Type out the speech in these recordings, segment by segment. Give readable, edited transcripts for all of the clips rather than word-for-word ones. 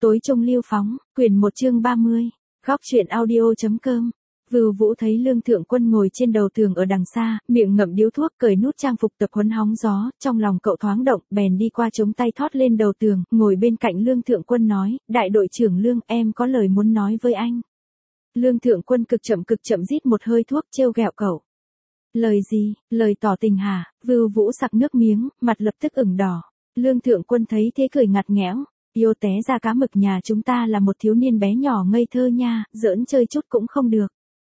Tối trung lưu phóng, quyển 1 chương 30, góc truyện audio.com. Vưu Vũ thấy Lương Thượng Quân ngồi trên đầu tường ở đằng xa, miệng ngậm điếu thuốc, cởi nút trang phục tập huấn hóng gió, trong lòng cậu thoáng động, bèn đi qua chống tay thót lên đầu tường, ngồi bên cạnh Lương Thượng Quân nói, đại đội trưởng Lương, em có lời muốn nói với anh. Lương Thượng Quân cực chậm rít một hơi thuốc, trêu ghẹo cậu. Lời gì, lời tỏ tình hả? Vưu Vũ sặc nước miếng, mặt lập tức ửng đỏ. Lương Thượng Quân thấy thế cười ngặt nghẽo. Yêu té ra cá mực, nhà chúng ta là một thiếu niên bé nhỏ ngây thơ nha, giỡn chơi chút cũng không được.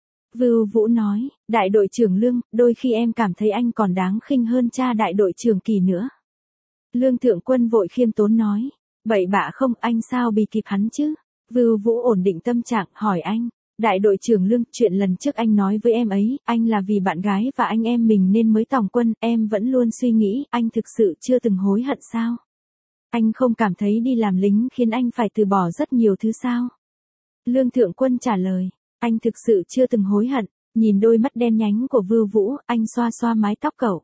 Vưu Vũ nói, đại đội trưởng Lương, đôi khi em cảm thấy anh còn đáng khinh hơn cha đại đội trưởng Kỳ nữa. Lương Thượng Quân vội khiêm tốn nói, bậy bạ không, anh sao bị kịp hắn chứ? Vưu Vũ ổn định tâm trạng, hỏi anh, đại đội trưởng Lương, chuyện lần trước anh nói với em ấy, anh là vì bạn gái và anh em mình nên mới tòng quân, em vẫn luôn suy nghĩ, anh thực sự chưa từng hối hận sao? Anh không cảm thấy đi làm lính khiến anh phải từ bỏ rất nhiều thứ sao? Lương Thượng Quân trả lời, anh thực sự chưa từng hối hận. Nhìn đôi mắt đen nhánh của Vưu Vũ, anh xoa xoa mái tóc cậu.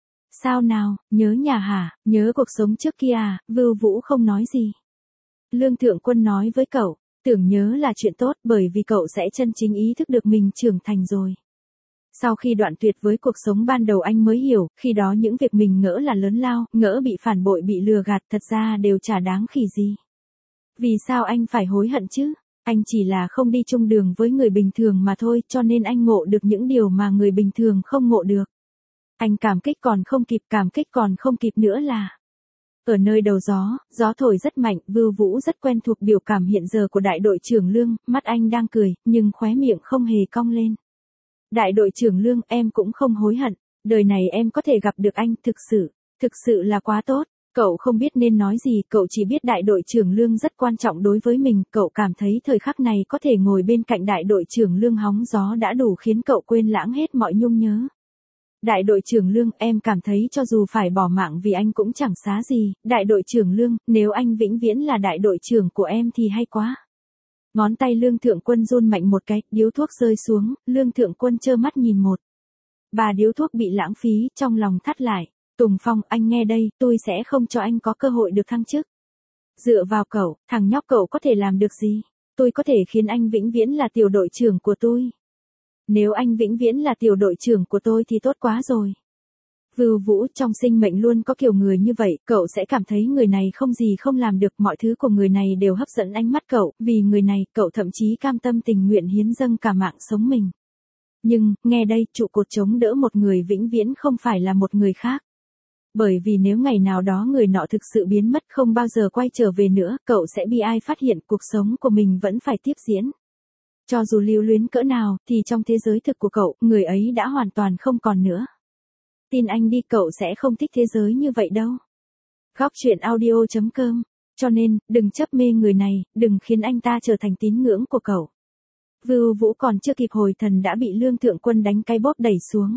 Sao nào, nhớ nhà hả, nhớ cuộc sống trước kia à? Vưu Vũ không nói gì. Lương Thượng Quân nói với cậu, tưởng nhớ là chuyện tốt bởi vì cậu sẽ chân chính ý thức được mình trưởng thành rồi. Sau khi đoạn tuyệt với cuộc sống ban đầu anh mới hiểu, khi đó những việc mình ngỡ là lớn lao, ngỡ bị phản bội bị lừa gạt thật ra đều chả đáng khỉ gì. Vì sao anh phải hối hận chứ? Anh chỉ là không đi chung đường với người bình thường mà thôi, cho nên anh ngộ được những điều mà người bình thường không ngộ được. Anh cảm kích còn không kịp nữa là... Ở nơi đầu gió, gió thổi rất mạnh, Vưu Vũ rất quen thuộc biểu cảm hiện giờ của đại đội trưởng Lương, mắt anh đang cười, nhưng khóe miệng không hề cong lên. Đại đội trưởng Lương, em cũng không hối hận, đời này em có thể gặp được anh, thực sự là quá tốt. Cậu không biết nên nói gì, cậu chỉ biết đại đội trưởng Lương rất quan trọng đối với mình, cậu cảm thấy thời khắc này có thể ngồi bên cạnh đại đội trưởng Lương hóng gió đã đủ khiến cậu quên lãng hết mọi nhung nhớ. Đại đội trưởng Lương, em cảm thấy cho dù phải bỏ mạng vì anh cũng chẳng xá gì, đại đội trưởng Lương, nếu anh vĩnh viễn là đại đội trưởng của em thì hay quá. Ngón tay Lương Thượng Quân run mạnh một cái, điếu thuốc rơi xuống, Lương Thượng Quân trơ mắt nhìn một. Bà điếu thuốc bị lãng phí, trong lòng thắt lại. Tùng Phong, anh nghe đây, tôi sẽ không cho anh có cơ hội được thăng chức. Dựa vào cậu, thằng nhóc cậu có thể làm được gì? Tôi có thể khiến anh vĩnh viễn là tiểu đội trưởng của tôi. Nếu anh vĩnh viễn là tiểu đội trưởng của tôi thì tốt quá rồi. Vưu Vũ, trong sinh mệnh luôn có kiểu người như vậy, cậu sẽ cảm thấy người này không gì không làm được, mọi thứ của người này đều hấp dẫn ánh mắt cậu, vì người này, cậu thậm chí cam tâm tình nguyện hiến dâng cả mạng sống mình. Nhưng, nghe đây, trụ cột chống đỡ một người vĩnh viễn không phải là một người khác. Bởi vì nếu ngày nào đó người nọ thực sự biến mất không bao giờ quay trở về nữa, cậu sẽ bi ai phát hiện cuộc sống của mình vẫn phải tiếp diễn. Cho dù lưu luyến cỡ nào, thì trong thế giới thực của cậu, người ấy đã hoàn toàn không còn nữa. Tin anh đi, cậu sẽ không thích thế giới như vậy đâu. Góc truyện audio.com. Cho nên, đừng chấp mê người này, đừng khiến anh ta trở thành tín ngưỡng của cậu. Vưu Vũ còn chưa kịp hồi thần đã bị Lương Thượng Quân đánh cái bóp đẩy xuống.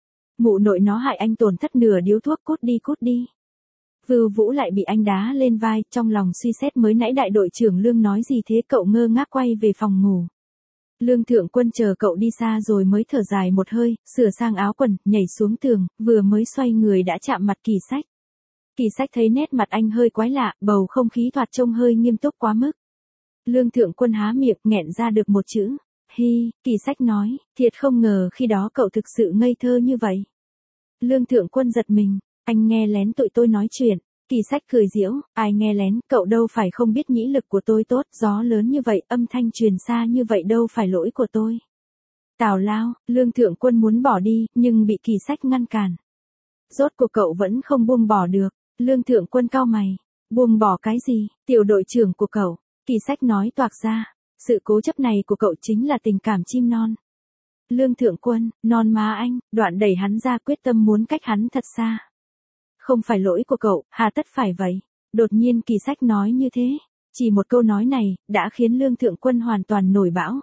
Mụ nội nó hại anh tổn thất nửa điếu thuốc, cút đi. Vưu Vũ lại bị anh đá lên vai, trong lòng suy xét mới nãy đại đội trưởng Lương nói gì thế, cậu ngơ ngác quay về phòng ngủ. Lương Thượng Quân chờ cậu đi xa rồi mới thở dài một hơi, sửa sang áo quần, nhảy xuống tường, vừa mới xoay người đã chạm mặt Kỳ Sách. Kỳ Sách thấy nét mặt anh hơi quái lạ, bầu không khí thoạt trông hơi nghiêm túc quá mức. Lương Thượng Quân há miệng, nghẹn ra được một chữ. Hi, Kỳ Sách nói, thiệt không ngờ khi đó cậu thực sự ngây thơ như vậy. Lương Thượng Quân giật mình, anh nghe lén tụi tôi nói chuyện. Kỳ Sách cười giễu, ai nghe lén, cậu đâu phải không biết nhĩ lực của tôi tốt, gió lớn như vậy, âm thanh truyền xa như vậy đâu phải lỗi của tôi. Tào lao, Lương Thượng Quân muốn bỏ đi, nhưng bị Kỳ Sách ngăn cản. Rốt cuộc cậu vẫn không buông bỏ được. Lương Thượng Quân cau mày, buông bỏ cái gì, tiểu đội trưởng của cậu. Kỳ Sách nói toạc ra, sự cố chấp này của cậu chính là tình cảm chim non. Lương Thượng Quân, non má anh, đoạn đẩy hắn ra, quyết tâm muốn cách hắn thật xa. Không phải lỗi của cậu, hà tất phải vậy. Đột nhiên Kỳ Sách nói như thế. Chỉ một câu nói này, đã khiến Lương Thượng Quân hoàn toàn nổi bão.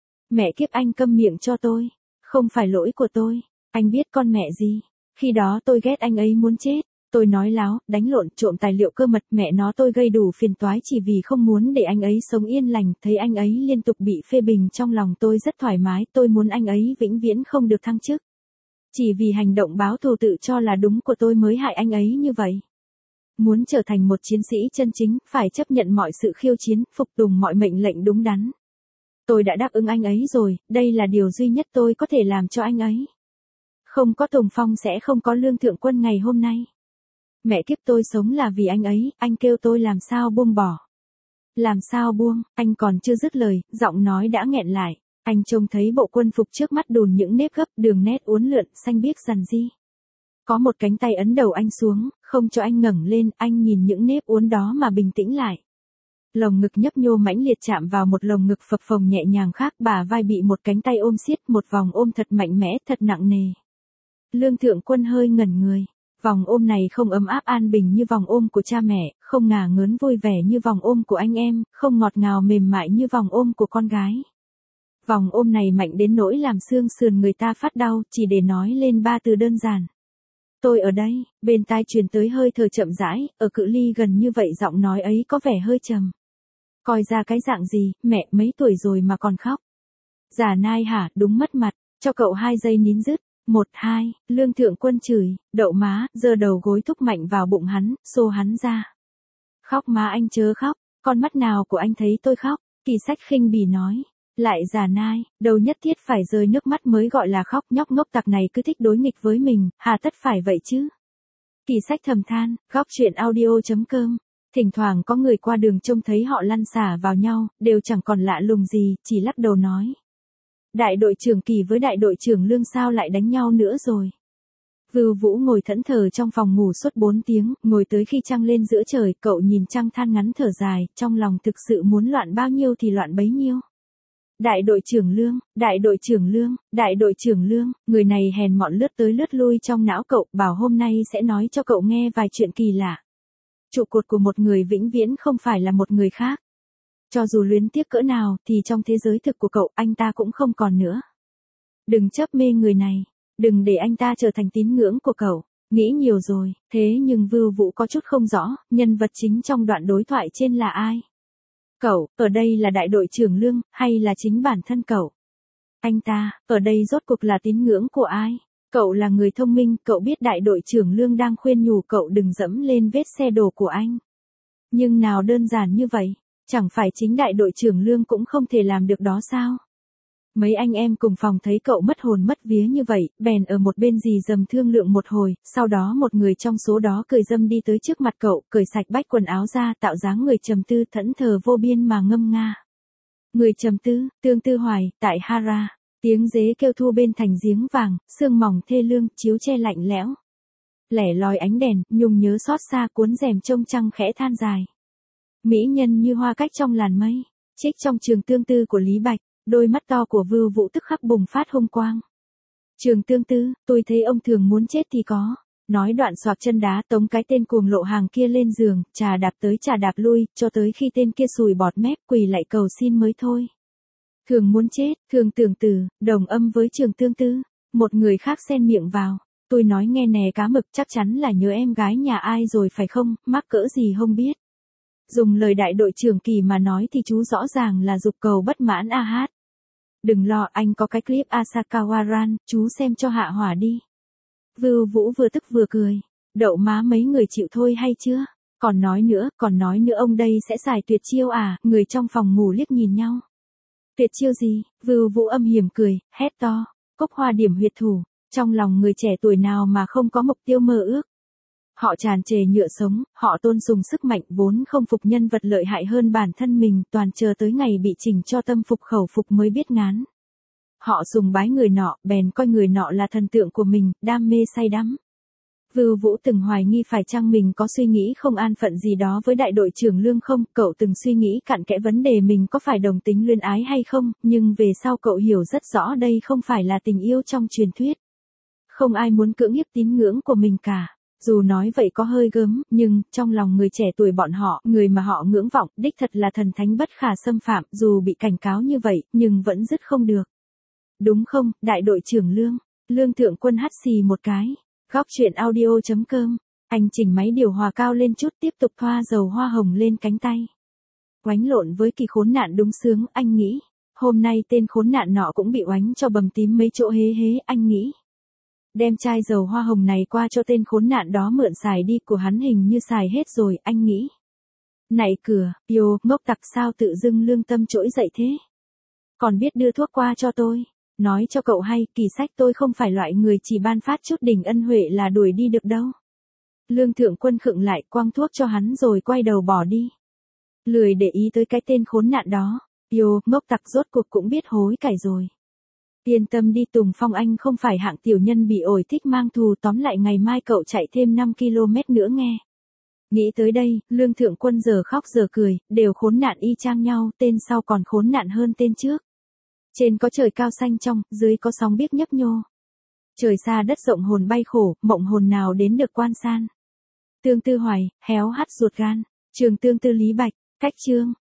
Mẹ kiếp, anh câm miệng cho tôi. Không phải lỗi của tôi. Anh biết con mẹ gì. Khi đó tôi ghét anh ấy muốn chết. Tôi nói láo, đánh lộn, trộm tài liệu cơ mật, mẹ nó tôi gây đủ phiền toái chỉ vì không muốn để anh ấy sống yên lành, thấy anh ấy liên tục bị phê bình trong lòng tôi rất thoải mái, tôi muốn anh ấy vĩnh viễn không được thăng chức. Chỉ vì hành động báo thù tự cho là đúng của tôi mới hại anh ấy như vậy. Muốn trở thành một chiến sĩ chân chính, phải chấp nhận mọi sự khiêu chiến, phục tùng mọi mệnh lệnh đúng đắn. Tôi đã đáp ứng anh ấy rồi, đây là điều duy nhất tôi có thể làm cho anh ấy. Không có Tùng Phong sẽ không có Lương Thượng Quân ngày hôm nay. Mẹ kiếp, tôi sống là vì anh ấy, anh kêu tôi làm sao buông bỏ. Làm sao buông, anh còn chưa dứt lời, giọng nói đã nghẹn lại. Anh trông thấy bộ quân phục trước mắt đùn những nếp gấp, đường nét uốn lượn, xanh biếc rằn ri. Có một cánh tay ấn đầu anh xuống, không cho anh ngẩng lên, anh nhìn những nếp uốn đó mà bình tĩnh lại. Lồng ngực nhấp nhô mãnh liệt chạm vào một lồng ngực phập phồng nhẹ nhàng khác, bả vai bị một cánh tay ôm siết, một vòng ôm thật mạnh mẽ, thật nặng nề. Lương Thượng Quân hơi ngẩn người. Vòng ôm này không ấm áp an bình như vòng ôm của cha mẹ, không ngả ngớn vui vẻ như vòng ôm của anh em, không ngọt ngào mềm mại như vòng ôm của con gái. Vòng ôm này mạnh đến nỗi làm xương sườn người ta phát đau, chỉ để nói lên 3 từ đơn giản. Tôi ở đây, bên tai truyền tới hơi thở chậm rãi, ở cự ly gần như vậy giọng nói ấy có vẻ hơi trầm. Coi ra cái dạng gì, mẹ mấy tuổi rồi mà còn khóc. Giả nai hả, đúng mất mặt, cho cậu 2 giây nín dứt. 1, 2, Lương Thượng Quân chửi, đậu má, giơ đầu gối thúc mạnh vào bụng hắn, xô hắn ra. Khóc má anh chớ khóc, con mắt nào của anh thấy tôi khóc, Kỳ Sách khinh bỉ nói. Lại giả nai, đâu nhất thiết phải rơi nước mắt mới gọi là khóc, nhóc ngốc tặc này cứ thích đối nghịch với mình, hà tất phải vậy chứ. Kỳ Sách thầm than, góc chuyện audio.com. Thỉnh thoảng có người qua đường trông thấy họ lăn xả vào nhau, đều chẳng còn lạ lùng gì, chỉ lắc đầu nói. Đại đội trưởng Kỳ với đại đội trưởng Lương sao lại đánh nhau nữa rồi. Vưu Vũ ngồi thẫn thờ trong phòng ngủ suốt 4 tiếng, ngồi tới khi trăng lên giữa trời, cậu nhìn trăng than ngắn thở dài, trong lòng thực sự muốn loạn bao nhiêu thì loạn bấy nhiêu. Đại đội trưởng Lương, đại đội trưởng Lương, đại đội trưởng Lương, người này hèn mọn lướt tới lướt lui trong não cậu, bảo hôm nay sẽ nói cho cậu nghe vài chuyện kỳ lạ. Trụ cột của một người vĩnh viễn không phải là một người khác. Cho dù luyến tiếc cỡ nào thì trong thế giới thực của cậu anh ta cũng không còn nữa. Đừng chấp mê người này, đừng để anh ta trở thành tín ngưỡng của cậu. Nghĩ nhiều rồi, thế nhưng Vưu Vũ có chút không rõ, nhân vật chính trong đoạn đối thoại trên là ai? Cậu, ở đây là đại đội trưởng Lương, hay là chính bản thân cậu? Anh ta, ở đây rốt cuộc là tín ngưỡng của ai? Cậu là người thông minh, cậu biết đại đội trưởng Lương đang khuyên nhủ cậu đừng dẫm lên vết xe đổ của anh. Nhưng nào đơn giản như vậy, chẳng phải chính đại đội trưởng Lương cũng không thể làm được đó sao? Mấy anh em cùng phòng thấy cậu mất hồn mất vía như vậy, bèn ở một bên rì rầm thương lượng một hồi, sau đó một người trong số đó cười râm đi tới trước mặt cậu, cởi sạch bách quần áo ra, tạo dáng người trầm tư thẫn thờ vô biên mà ngâm nga. Người trầm tư, tương tư hoài, tại Hara, tiếng dế kêu thu bên thành giếng vàng, sương mỏng thê lương, chiếu che lạnh lẽo. Lẻ loi ánh đèn, nhung nhớ xót xa cuốn rèm trông trăng khẽ than dài. Mỹ nhân như hoa cách trong làn mây, trích trong trường tương tư của Lý Bạch. Đôi mắt to của Vưu Vũ tức khắc bùng phát hung quang. Trường tương tư, tôi thấy ông thường muốn chết thì có. Nói đoạn xoạc chân đá tống cái tên cuồng lộ hàng kia lên giường, trà đạp tới trà đạp lui, cho tới khi tên kia sùi bọt mép quỳ lại cầu xin mới thôi. Thường muốn chết, thường tưởng tử, đồng âm với trường tương tư. Một người khác xen miệng vào. Tôi nói nghe nè cá mực, chắc chắn là nhớ em gái nhà ai rồi phải không, mắc cỡ gì không biết. Dùng lời đại đội trưởng Kỳ mà nói thì chú rõ ràng là dục cầu bất mãn a hát. Đừng lo, anh có cái clip Asakawa Ran, chú xem cho hạ hỏa đi. Vưu Vũ vừa tức vừa cười. Đậu má mấy người chịu thôi hay chưa? Còn nói nữa ông đây sẽ xài tuyệt chiêu à? Người trong phòng ngủ liếc nhìn nhau. Tuyệt chiêu gì? Vưu Vũ âm hiểm cười, hét to. Cốc hoa điểm huyệt thủ. Trong lòng người trẻ tuổi nào mà không có mục tiêu mơ ước. Họ tràn trề nhựa sống, họ tôn sùng sức mạnh vốn không phục nhân vật lợi hại hơn bản thân mình, toàn chờ tới ngày bị chỉnh cho tâm phục khẩu phục mới biết ngán. Họ sùng bái người nọ, bèn coi người nọ là thần tượng của mình, đam mê say đắm. Vưu Vũ từng hoài nghi phải chăng mình có suy nghĩ không an phận gì đó với đại đội trưởng Lương không, cậu từng suy nghĩ cặn kẽ vấn đề mình có phải đồng tính luyến ái hay không, nhưng về sau cậu hiểu rất rõ đây không phải là tình yêu trong truyền thuyết. Không ai muốn cưỡng hiếp tín ngưỡng của mình cả. Dù nói vậy có hơi gớm, nhưng, trong lòng người trẻ tuổi bọn họ, người mà họ ngưỡng vọng, đích thật là thần thánh bất khả xâm phạm, dù bị cảnh cáo như vậy, nhưng vẫn dứt không được. Đúng không, đại đội trưởng Lương? Lương Thượng Quân hắt xì một cái. Góc chuyện audio.com. Anh chỉnh máy điều hòa cao lên chút tiếp tục thoa dầu hoa hồng lên cánh tay. Oánh lộn với Kỳ khốn nạn đúng sướng, anh nghĩ. Hôm nay tên khốn nạn nọ cũng bị oánh cho bầm tím mấy chỗ hế hế, anh nghĩ. Đem chai dầu hoa hồng này qua cho tên khốn nạn đó mượn xài đi, của hắn hình như xài hết rồi, anh nghĩ. Nạy cửa, Yo, ngốc tặc, sao tự dưng lương tâm trỗi dậy thế? Còn biết đưa thuốc qua cho tôi. Nói cho cậu hay, Kỳ Sách, tôi không phải loại người chỉ ban phát chút đỉnh ân huệ là đuổi đi được đâu. Lương Thượng Quân khựng lại, quăng thuốc cho hắn rồi quay đầu bỏ đi. Lười để ý tới cái tên khốn nạn đó. Yo, ngốc tặc, rốt cuộc cũng biết hối cải rồi. Yên tâm đi Tùng Phong, anh không phải hạng tiểu nhân bị ổi thích mang thù, tóm lại ngày mai cậu chạy thêm 5 km nữa nghe. Nghĩ tới đây, Lương Thượng Quân giờ khóc giờ cười, đều khốn nạn y chang nhau, tên sau còn khốn nạn hơn tên trước. Trên có trời cao xanh trong, dưới có sóng biếc nhấp nhô. Trời xa đất rộng hồn bay khổ, mộng hồn nào đến được quan san. Tương tư hoài, héo hắt ruột gan. Trường tương tư Lý Bạch, cách chương.